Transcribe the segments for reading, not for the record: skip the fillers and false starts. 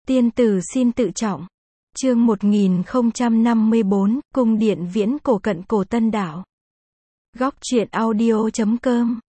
Tiên tử xin tự trọng. Chương 1054, Cung điện viễn cổ cận cổ Tân Đảo. Góc truyện audio.com.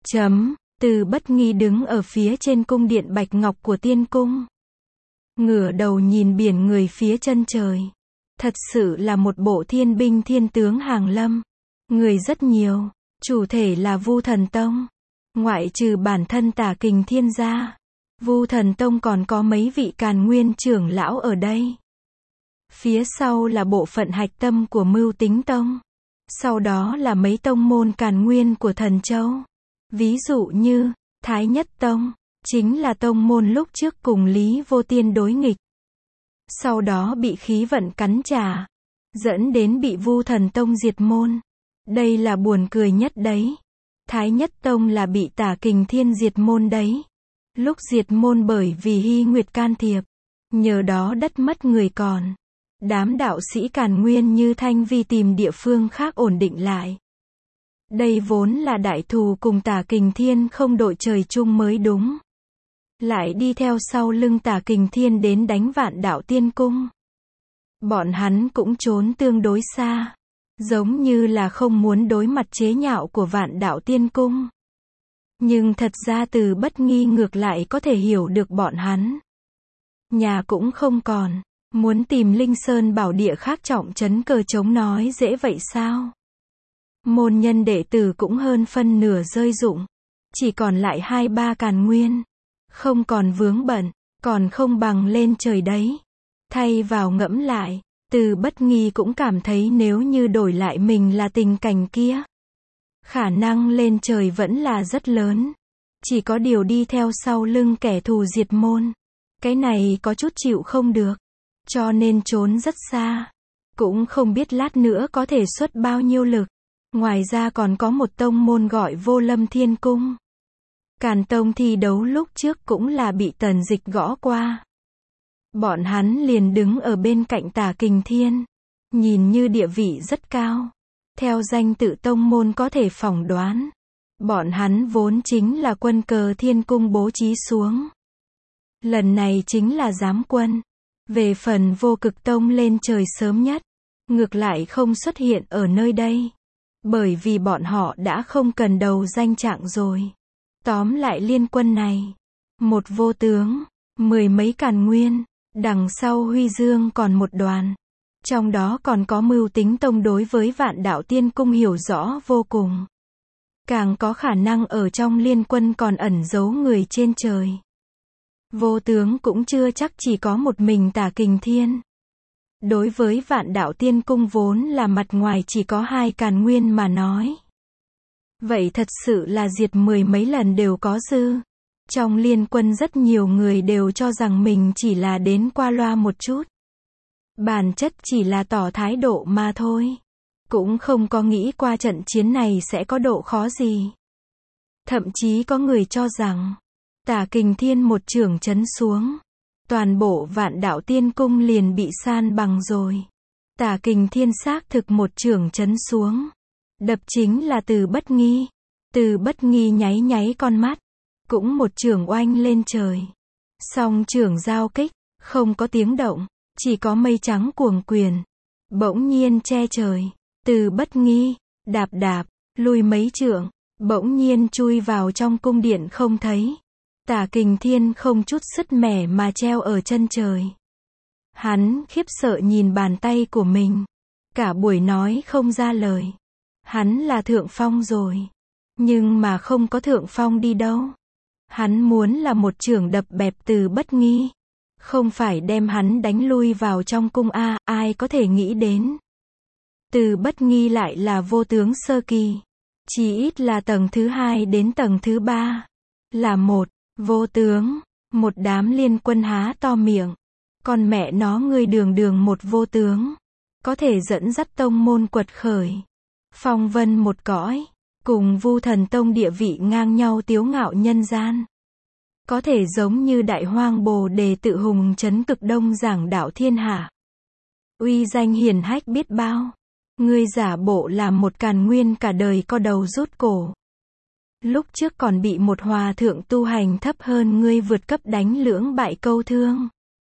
Từ Bất Nghi đứng ở phía trên cung điện bạch ngọc của tiên cung. Ngửa đầu nhìn biển người phía chân trời. Thật sự là một bộ thiên binh thiên tướng hàng lâm. Người rất nhiều, chủ thể là Vu Thần Tông. Ngoại trừ bản thân Tả Kình Thiên ra, Vu Thần Tông còn có mấy vị Càn Nguyên trưởng lão ở đây. Phía sau là bộ phận hạch tâm của Mưu Tính Tông. Sau đó là mấy tông môn Càn Nguyên của Thần Châu. Ví dụ như Thái Nhất Tông, chính là tông môn lúc trước cùng Lý Vô Tiên đối nghịch. Sau đó bị khí vận cắn trả, dẫn đến bị Vu Thần Tông diệt môn. Đây là buồn cười nhất đấy. Thái Nhất Tông là bị Tả Kình Thiên diệt môn đấy. Lúc diệt môn bởi vì Hy Nguyệt can thiệp, nhờ đó đất mất người còn. Đám đạo sĩ Càn Nguyên như Thanh Vi tìm địa phương khác ổn định lại. Đây vốn là đại thù cùng Tả Kình Thiên không đội trời chung mới đúng. Lại đi theo sau lưng Tả Kình Thiên đến đánh Vạn Đạo Tiên Cung. Bọn hắn cũng trốn tương đối xa, giống như là không muốn đối mặt chế nhạo của Vạn Đạo Tiên Cung. Nhưng thật ra Từ Bất Nghi ngược lại có thể hiểu được bọn hắn. Nhà cũng không còn, muốn tìm Linh Sơn bảo địa khác trọng trấn cờ chống nói dễ vậy sao? Môn nhân đệ tử cũng hơn phân nửa rơi rụng, chỉ còn lại 2-3 Càn Nguyên. Không còn vướng bận, còn không bằng lên trời đấy. Thay vào ngẫm lại, Từ Bất Nghi cũng cảm thấy nếu như đổi lại mình là tình cảnh kia, khả năng lên trời vẫn là rất lớn. Chỉ có điều đi theo sau lưng kẻ thù diệt môn, cái này có chút chịu không được, cho nên trốn rất xa. Cũng không biết lát nữa có thể xuất bao nhiêu lực. Ngoài ra còn có một tông môn gọi Vô Lâm Thiên Cung. Càn Tông thi đấu lúc trước cũng là bị Tần Dịch gõ qua. Bọn hắn liền đứng ở bên cạnh Tả Kình Thiên, nhìn như địa vị rất cao. Theo danh tự tông môn có thể phỏng đoán, bọn hắn vốn chính là quân cờ Thiên Cung bố trí xuống. Lần này chính là giám quân. Về phần Vô Cực Tông lên trời sớm nhất, ngược lại không xuất hiện ở nơi đây. Bởi vì bọn họ đã không cần đầu danh trạng rồi. Tóm lại liên quân này, một vô tướng, 10 mấy Càn Nguyên, đằng sau Huy Dương còn một đoàn. Trong đó còn có Mưu Tính Tông đối với Vạn Đạo Tiên Cung hiểu rõ vô cùng. Càng có khả năng ở trong liên quân còn ẩn giấu người trên trời. Vô tướng cũng chưa chắc chỉ có một mình Tả Kình Thiên. Đối với Vạn Đạo Tiên Cung vốn là mặt ngoài chỉ có 2 Càn Nguyên mà nói, vậy thật sự là diệt 10 mấy lần đều có dư. Trong liên quân rất nhiều người đều cho rằng mình chỉ là đến qua loa một chút. Bản chất chỉ là tỏ thái độ mà thôi. Cũng không có nghĩ qua trận chiến này sẽ có độ khó gì. Thậm chí có người cho rằng, Tả Kình Thiên một chưởng chấn xuống, toàn bộ Vạn Đạo Tiên Cung liền bị san bằng rồi. Tả Kình Thiên xác thực một chưởng chấn xuống, đập chính là Từ Bất Nghi. Từ Bất Nghi nháy nháy con mắt, cũng một chưởng oanh lên trời. Song chưởng giao kích, không có tiếng động, chỉ có mây trắng cuồng quyền, bỗng nhiên che trời. Từ Bất Nghi, đạp đạp, lùi mấy trượng, bỗng nhiên chui vào trong cung điện không thấy. Tả Kình Thiên không chút sứt mẻ mà treo ở chân trời. Hắn khiếp sợ nhìn bàn tay của mình, cả buổi nói không ra lời. Hắn là thượng phong rồi, nhưng mà không có thượng phong đi đâu. Hắn muốn là một chưởng đập bẹp Từ Bất Nghi, không phải đem hắn đánh lui vào trong cung a, ai có thể nghĩ đến. Từ Bất Nghi lại là vô tướng sơ kỳ, chỉ ít là tầng thứ 2 đến tầng thứ 3. Là một vô tướng, một đám liên quân há to miệng. Con mẹ nó ngươi đường đường một vô tướng, có thể dẫn dắt tông môn quật khởi, phong vân một cõi, cùng Vu Thần Tông địa vị ngang nhau tiếu ngạo nhân gian. Có thể giống như Đại Hoang Bồ Đề tự hùng chấn cực đông giảng đạo thiên hạ. Uy danh hiển hách biết bao. Ngươi giả bộ làm một Càn Nguyên cả đời co đầu rút cổ. Lúc trước còn bị một hòa thượng tu hành thấp hơn ngươi vượt cấp đánh lưỡng bại câu thương.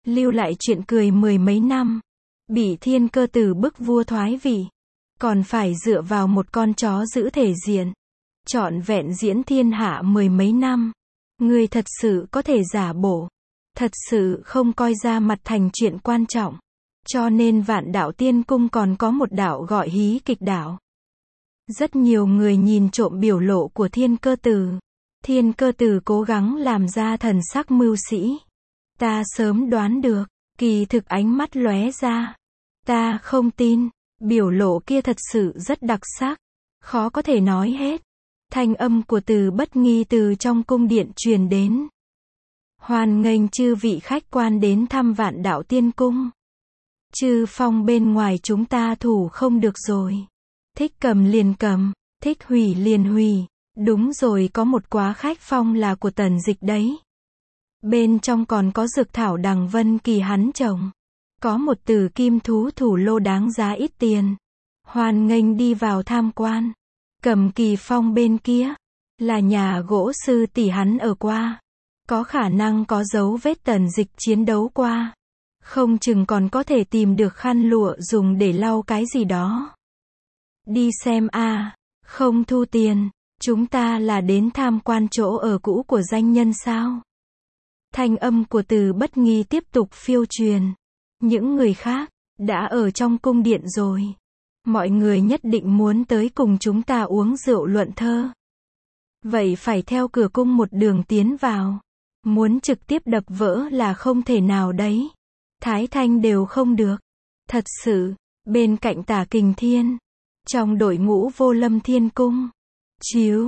lưu lại chuyện cười mười mấy năm. Bị Thiên Cơ Tử bức vua thoái vị. Còn phải dựa vào một con chó giữ thể diện. Trọn vẹn diễn thiên hạ mười mấy năm. Ngươi thật sự có thể giả bộ. Thật sự không coi ra mặt thành chuyện quan trọng. Cho nên Vạn Đạo Tiên Cung còn có một đạo gọi hí kịch đạo. Rất nhiều người nhìn trộm biểu lộ của Thiên Cơ Tử. Thiên Cơ Tử cố gắng làm ra thần sắc mưu sĩ. Ta sớm đoán được. Kỳ thực ánh mắt lóe ra. Ta không tin. Biểu lộ kia thật sự rất đặc sắc. Khó có thể nói hết. Thanh âm của Từ Bất Nghi từ trong cung điện truyền đến. Hoan nghênh chư vị khách quan đến thăm Vạn Đạo Tiên Cung. Chư phong bên ngoài chúng ta thủ không được rồi. Thích cầm liền cầm, thích hủy liền hủy. Đúng rồi, có một quá khách phong là của Tần Dịch đấy. Bên trong còn có dược thảo Đằng Vân Kỳ hắn trồng. Có một tử kim thú thủ lô đáng giá ít tiền. Hoan nghênh đi vào tham quan. Cầm Kỳ phong bên kia là nhà gỗ sư tỷ hắn ở qua. Có khả năng có dấu vết Tần Dịch chiến đấu qua. Không chừng còn có thể tìm được khăn lụa dùng để lau cái gì đó. Đi xem a, không thu tiền. Chúng ta là đến tham quan chỗ ở cũ của danh nhân sao? Thanh âm của Từ Bất Nghi tiếp tục phiêu truyền. Những người khác đã ở trong cung điện rồi. Mọi người nhất định muốn tới cùng chúng ta uống rượu luận thơ. Vậy phải theo cửa cung một đường tiến vào. Muốn trực tiếp đập vỡ là không thể nào đấy. Thái Thanh đều không được. Thật sự, bên cạnh Tả Kình Thiên, trong đội ngũ Vô Lâm Thiên Cung, chiếu,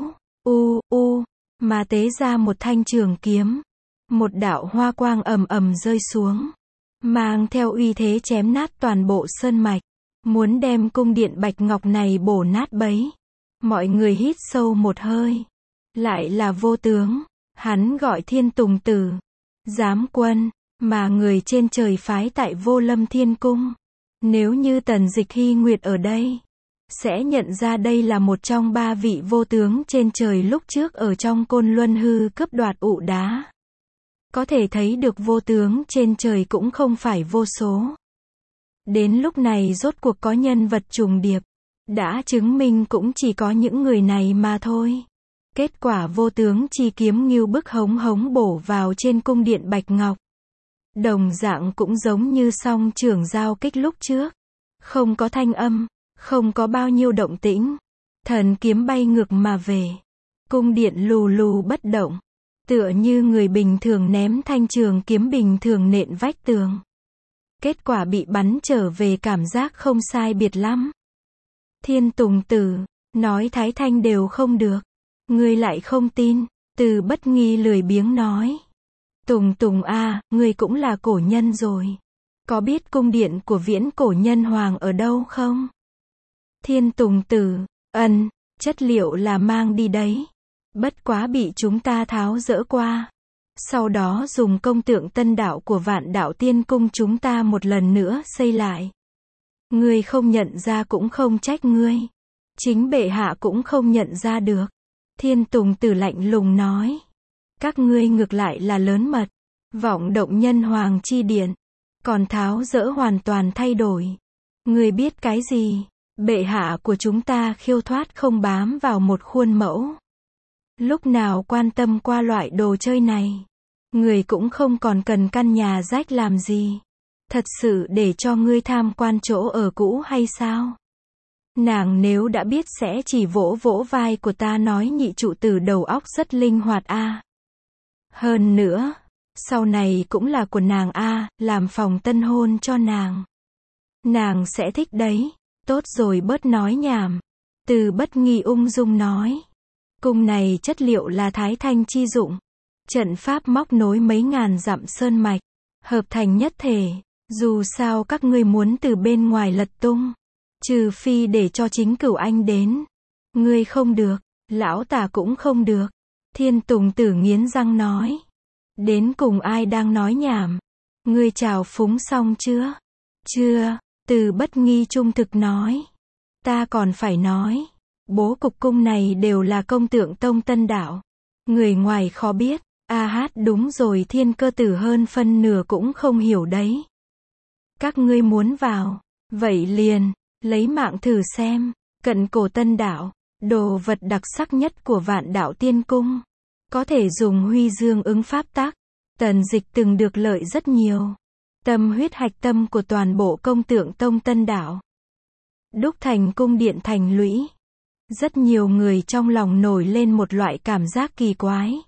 mà tế ra một thanh trường kiếm. Một đạo hoa quang ầm ầm rơi xuống. Mang theo uy thế chém nát toàn bộ sơn mạch. Muốn đem cung điện bạch ngọc này bổ nát bấy. Mọi người hít sâu một hơi. Lại là Vô Tướng. Hắn gọi Thiên Tùng Tử. Giám quân. Mà người trên trời phái tại Vô Lâm Thiên Cung. Nếu như Tần Dịch Hy Nguyệt ở đây, sẽ nhận ra đây là một trong ba vị vô tướng trên trời lúc trước ở trong Côn Luân Hư cướp đoạt ụ đá. Có thể thấy được vô tướng trên trời cũng không phải vô số. Đến lúc này rốt cuộc có nhân vật trùng điệp. Đã chứng minh cũng chỉ có những người này mà thôi. Kết quả vô tướng chi kiếm ngưu bức hống hống bổ vào trên cung điện Bạch Ngọc. Đồng dạng cũng giống như song trưởng giao kích lúc trước. Không có thanh âm, không có bao nhiêu động tĩnh. Thần kiếm bay ngược mà về. Cung điện lù lù bất động. Tựa như người bình thường ném thanh trường kiếm bình thường nện vách tường. Kết quả bị bắn trở về cảm giác không sai biệt lắm. Thiên Tùng Tử, nói Thái Thanh đều không được. Ngươi lại không tin, Từ Bất Nghi lười biếng nói. Tùng Tùng a, ngươi cũng là cổ nhân rồi. Có biết cung điện của viễn cổ nhân hoàng ở đâu không? Thiên Tùng Tử, chất liệu là mang đi đấy. Bất quá bị chúng ta tháo dỡ qua. Sau đó dùng công tượng tân đạo của Vạn Đạo Tiên Cung chúng ta một lần nữa xây lại. Ngươi không nhận ra cũng không trách ngươi. Chính bệ hạ cũng không nhận ra được. Thiên Tùng Tử lạnh lùng nói. Các ngươi ngược lại là lớn mật. Vọng động nhân hoàng chi điện. Còn tháo dỡ hoàn toàn thay đổi. Ngươi biết cái gì? Bệ hạ của chúng ta khiêu thoát không bám vào một khuôn mẫu. Lúc nào quan tâm qua loại đồ chơi này. Người cũng không còn cần căn nhà rách làm gì. Thật sự để cho ngươi tham quan chỗ ở cũ hay sao? Nàng nếu đã biết sẽ chỉ vỗ vỗ vai của ta nói nhị trụ tử đầu óc rất linh hoạt a. Hơn nữa, sau này cũng là của nàng a, làm phòng tân hôn cho nàng. Nàng sẽ thích đấy. Tốt rồi bớt nói nhảm. Từ Bất Nghi ung dung nói. Cung này chất liệu là Thái Thanh chi dụng. Trận pháp móc nối mấy ngàn dặm sơn mạch. Hợp thành nhất thể. Dù sao các ngươi muốn từ bên ngoài lật tung. Trừ phi để cho chính Cửu Anh đến. Ngươi không được. Lão Tả cũng không được. Thiên Tùng Tử nghiến răng nói. Đến cùng ai đang nói nhảm? Ngươi chào phúng xong chưa? Chưa. Từ Bất Nghi trung thực nói. Ta còn phải nói. Bố cục cung này đều là công tượng tông tân đạo. Người ngoài khó biết. Đúng rồi, Thiên Cơ Tử hơn phân nửa cũng không hiểu đấy. Các ngươi muốn vào, vậy liền, lấy mạng thử xem. Cận cổ tân đạo, đồ vật đặc sắc nhất của Vạn Đạo Tiên Cung. Có thể dùng huy dương ứng pháp tắc. Tần Dịch từng được lợi rất nhiều. Tâm huyết hạch tâm của toàn bộ Công Tượng Tông Tân Đạo. Đúc thành cung điện thành lũy. Rất nhiều người trong lòng nổi lên một loại cảm giác kỳ quái.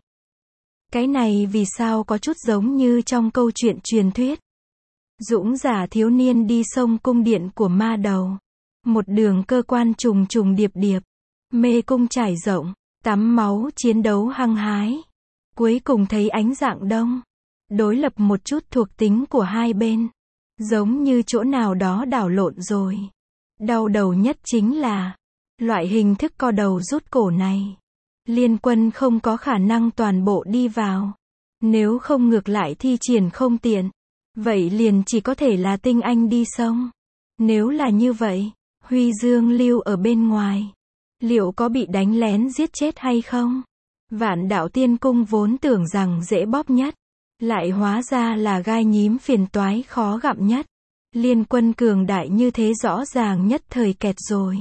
Cái này vì sao có chút giống như trong câu chuyện truyền thuyết. Dũng giả thiếu niên đi sông cung điện của ma đầu. Một đường cơ quan trùng trùng điệp điệp. Mê cung trải rộng, tắm máu chiến đấu hăng hái. Cuối cùng thấy ánh dạng đông. Đối lập một chút thuộc tính của hai bên. Giống như chỗ nào đó đảo lộn rồi. Đau đầu nhất chính là loại hình thức co đầu rút cổ này. Liên quân không có khả năng toàn bộ đi vào. Nếu không ngược lại thi triển không tiện. Vậy liền chỉ có thể là tinh anh đi sông. Nếu là như vậy, Huy Dương lưu ở bên ngoài. Liệu có bị đánh lén giết chết hay không? Vạn Đạo Tiên Cung vốn tưởng rằng dễ bóp nhất. Lại hóa ra là gai nhím phiền toái khó gặm nhất. Liên quân cường đại như thế rõ ràng nhất thời kẹt rồi.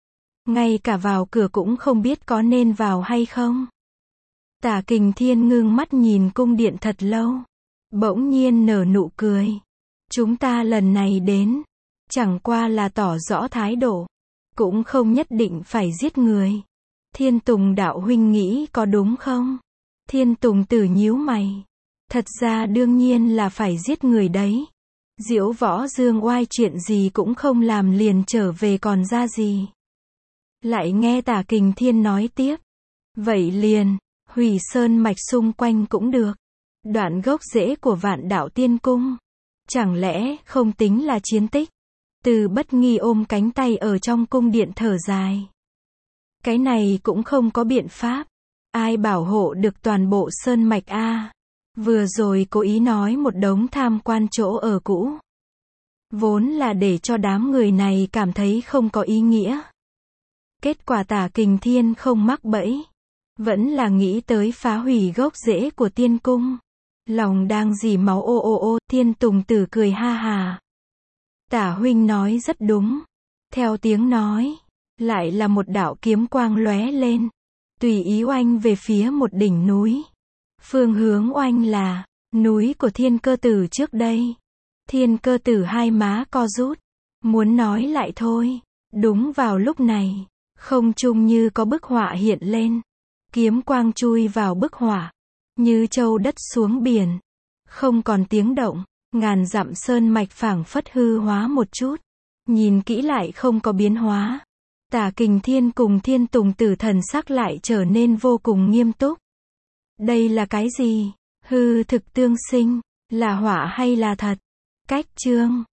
Ngay cả vào cửa cũng không biết có nên vào hay không. Tả Kình Thiên ngưng mắt nhìn cung điện thật lâu. Bỗng nhiên nở nụ cười. Chúng ta lần này đến. Chẳng qua là tỏ rõ thái độ. Cũng không nhất định phải giết người. Thiên Tùng đạo huynh nghĩ có đúng không? Thiên Tùng Tử nhíu mày. Thật ra đương nhiên là phải giết người đấy. Diễu Võ Dương Oai chuyện gì cũng không làm liền trở về còn ra gì. Lại nghe Tả Kình Thiên nói tiếp. Vậy liền, hủy sơn mạch xung quanh cũng được. Đoạn gốc rễ của Vạn Đạo Tiên Cung. Chẳng lẽ không tính là chiến tích? Từ Bất Nghi ôm cánh tay ở trong cung điện thở dài. Cái này cũng không có biện pháp. Ai bảo hộ được toàn bộ sơn mạch a? Vừa rồi cố ý nói một đống tham quan chỗ ở cũ. Vốn là để cho đám người này cảm thấy không có ý nghĩa. Kết quả Tả Kình Thiên không mắc bẫy. Vẫn là nghĩ tới phá hủy gốc rễ của tiên cung. Lòng đang dì máu ô. Thiên Tùng Tử cười ha hà. Tả huynh nói rất đúng. Theo tiếng nói, lại là một đạo kiếm quang lóe lên. Tùy ý oanh về phía một đỉnh núi. Phương hướng oanh là núi của Thiên Cơ Tử trước đây. Thiên Cơ Tử hai má co rút. Muốn nói lại thôi. Đúng vào lúc này, không trung như có bức họa hiện lên. Kiếm quang chui vào bức họa. Như châu đất xuống biển. Không còn tiếng động. Ngàn dặm sơn mạch phảng phất hư hóa một chút. Nhìn kỹ lại không có biến hóa. Tả Kình Thiên cùng Thiên Tùng Tử thần sắc lại trở nên vô cùng nghiêm túc. Đây là cái gì? Hư thực tương sinh. Là họa hay là thật? Cách chương